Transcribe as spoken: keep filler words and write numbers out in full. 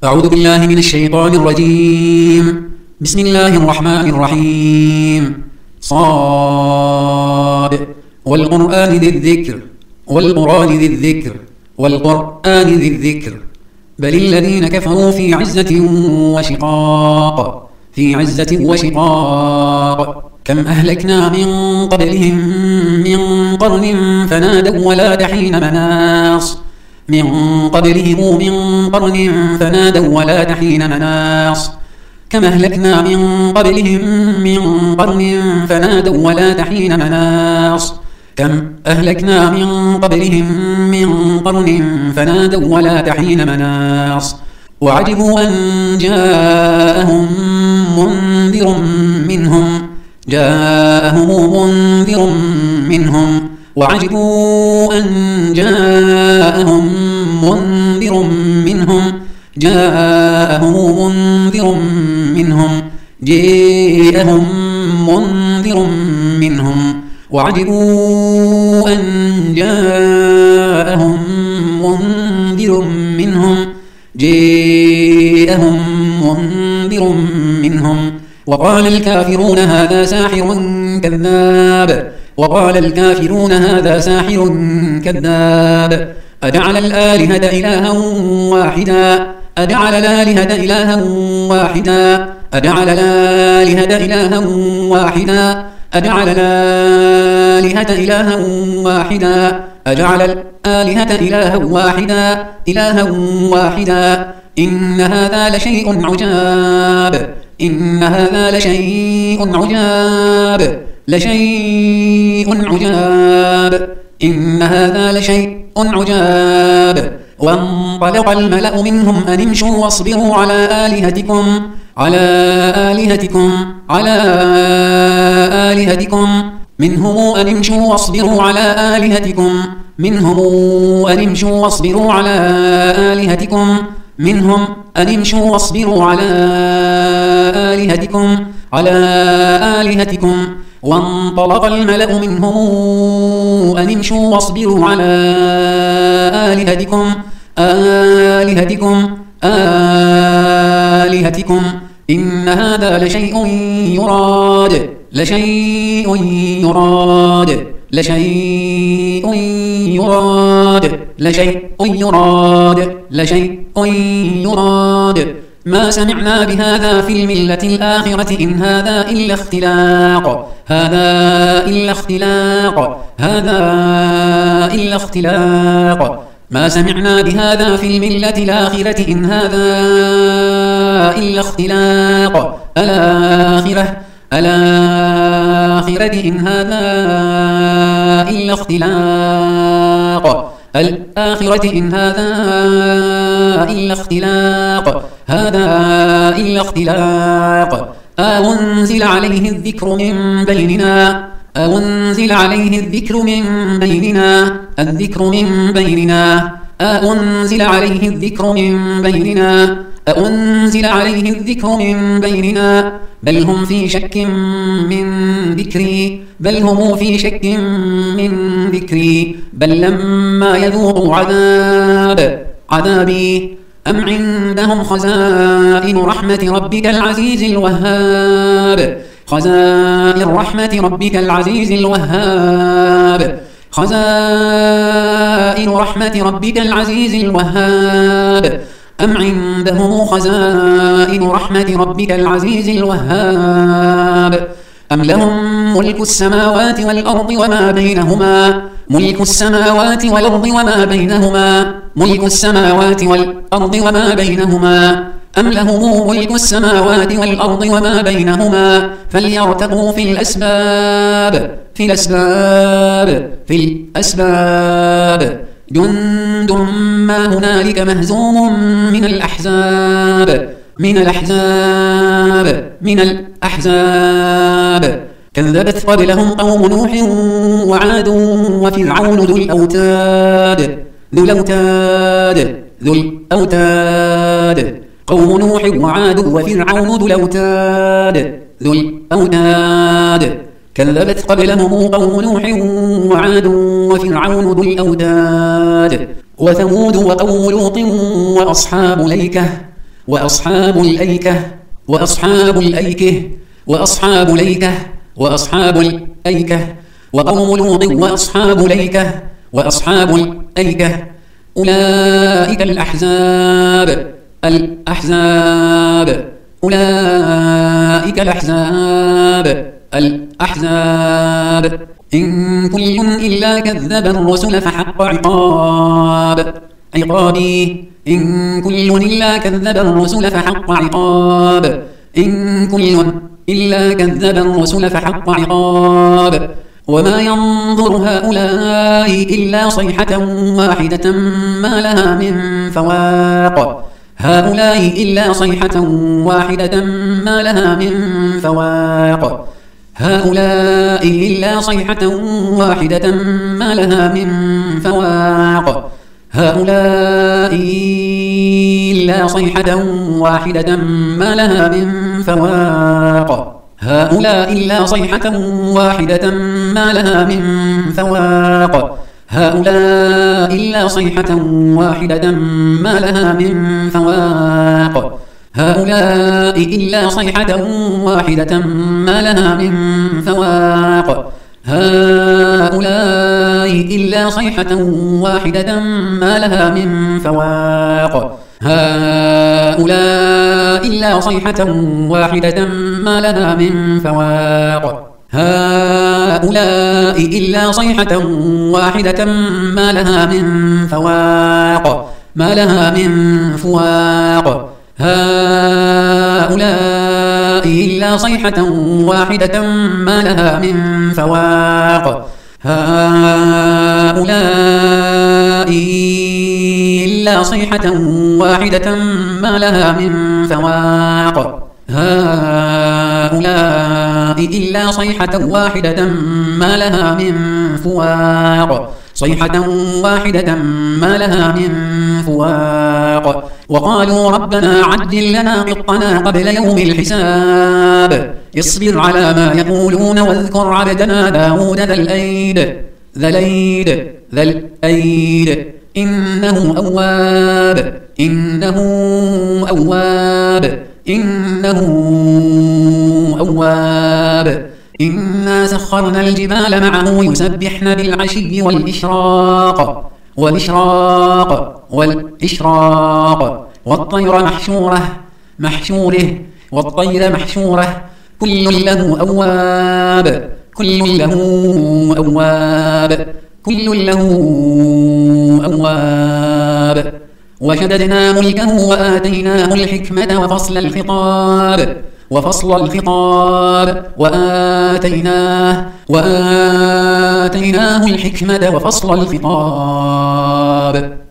أعوذ بالله من الشيطان الرجيم. بسم الله الرحمن الرحيم. صاد والقرآن ذي الذكر والقرآن ذي الذكر والقرآن ذي الذكر بل الذين كفروا في عزة وشقاق في عزة وشقاق كم أهلكنا من قبلهم من قرن فنادوا ولا حين مناص من قبلهم من قرن فنادوا ولا حين مناص كم أهلكنا من قبلهم من قرن فنادوا ولا حين مناص كم أهلكنا من قبلهم من قرن فنادوا ولا حين مناص وعجبوا أن جاءهم منذر منهم جاءهم منذر منهم وعجبوا أن جاءهم منذر منهم جاءهم منذر منهم جاءهم منذر منهم وعجبوا أن جاءهم منذر منهم جاءهم منذر منهم وقال الكافرون هذا ساحر كذاب وقال الكافرون هذا ساحر كذاب أجعل الآلهة إلها واحدا أجعل الآلهة إلها واحدا أجعل الآلهة إلها واحدا أجعل الآلهة إلها واحدا أجعل الآلهة إلها واحدا إلها واحدا إن هذا لشيء عجاب إن هذا لشيء عجاب لشيء عجاب إن هذا لشيء عجاب وانطلق الملأ منهم أن امشوا واصبروا على آلهتكم على آلهتكم على آلهتكم منهم أن امشوا واصبروا على آلهتكم منهم أن امشوا واصبروا على آلهتكم منهم أن امشوا واصبروا على آلهتكم على آلهتكم وانطلق الملأ منهم أن امشوا واصبروا على آلهتكم آلهتكم آلهتكم إن هذا لشيء يراد لشيء يراد لشيء يراد لشيء يراد لشيء يراد ما سمعنا بهذا في الملة الآخرة إن هذا إلا اختلاق هذا إلا اختلاق هذا إلا اختلاق ما سمعنا بهذا في الملة الآخرة إن هذا إلا اختلاق الآخرة الآخرة إن هذا إلا اختلاق الآخرة إن هذا إلا اختلاق هذا إلا اختلاق أنزل عليه الذكر من بيننا أنزل عليه الذكر من بيننا الذكر من بيننا أنزل عليه الذكر من بيننا أنزل عليه الذكر من بيننا بل هم في شك من ذكري بل هم في شك من ذكري بل لما يذوقوا عذاب عذابي أم عندهم خزائن رحمة ربك العزيز الوهاب خزائن رحمة ربك العزيز الوهاب خزائن رحمة ربك العزيز الوهاب أم عندهم خزائن رحمة ربك العزيز الوهاب أم لهم ملك السماوات والأرض وما بينهما ملك السماوات والأرض وما بينهما ملك السماوات والأرض وما بينهما أم لهم ملك السماوات والأرض وما بينهما فليرتقوا في الأسباب في الأسباب في الأسباب جند ما هنالك مهزوم من الأحزاب من الأحزاب من الأحزاب كذبت قبلهم قوم نوح وعاد وفرعون ذو الأوتاد ذو الأوتاد ذو الأوتاد قوم نوح وعاد وفرعون ذو الأوتاد ذو الأوتاد كذبت قبلهم قوم نوح وعاد وفرعون ذو الأوتاد وثمود وقوم لوط وأصحاب الأيكة وأصحاب الأيكة وأصحاب الأيكة وأصحاب الأيكة وأصحاب الأيكة وقوم لوط وأصحاب الأيكة وأصحاب الأيكة أولئك الأحزاب الأحزاب أولئك الأحزاب الأحزاب إن كل إلا كذب الرسل فحق عقاب عقابي إن كل إلا كذب الرسل فحق عقاب إن كل إلا كذب الرسل فحق عقاب وما ينظر هؤلاء إلا صيحة واحدة ما لها من فواق هؤلاء إلا صيحة واحدة ما لها من فواق هؤلاء إلا صيحة واحدة ما لها من فواق هؤلاء إلا صيحة واحدة ما لها من فواق هؤلاء إلا صيحة واحدة ما لها من فواق هؤلاء إلا صيحة واحدة ما لها من فواق هؤلاء إلا صيحة واحدة ما لها من فواق هؤلاء إلا صيحة واحدة ما لها من فواق هؤلاء إلا صيحة واحدة ما لها من فواق هؤلاء إلا صيحة واحدة ما لها من فواق ما لها من فواق هؤلاء إلا صيحة واحدة ما لها من فواق هؤلاء إلا صيحة واحدة ما لها من فواق هؤلاء إلا صيحة واحدة ما لها من فواق صيحة واحدة ما لها من فواق وقالوا ربنا عجل لنا قطنا قبل يوم الحساب اصبر على ما يقولون واذكر عبدنا داود ذا الأيد ذا الأيد ذا الأيد إنه أواب إنه أواب إنه أواب إنا سخرنا الجبال معه يسبحن بالعشي والإشراق والإشراق والإشراق والطير محشورة محشوره والطير محشورة كل له أواب كل له أواب كل له أواب وشددنا ملكه وآتيناه الحكمة وفصل الخطاب وفصل الخطاب وآتيناه وآتيناه الحكمة وفصل الخطاب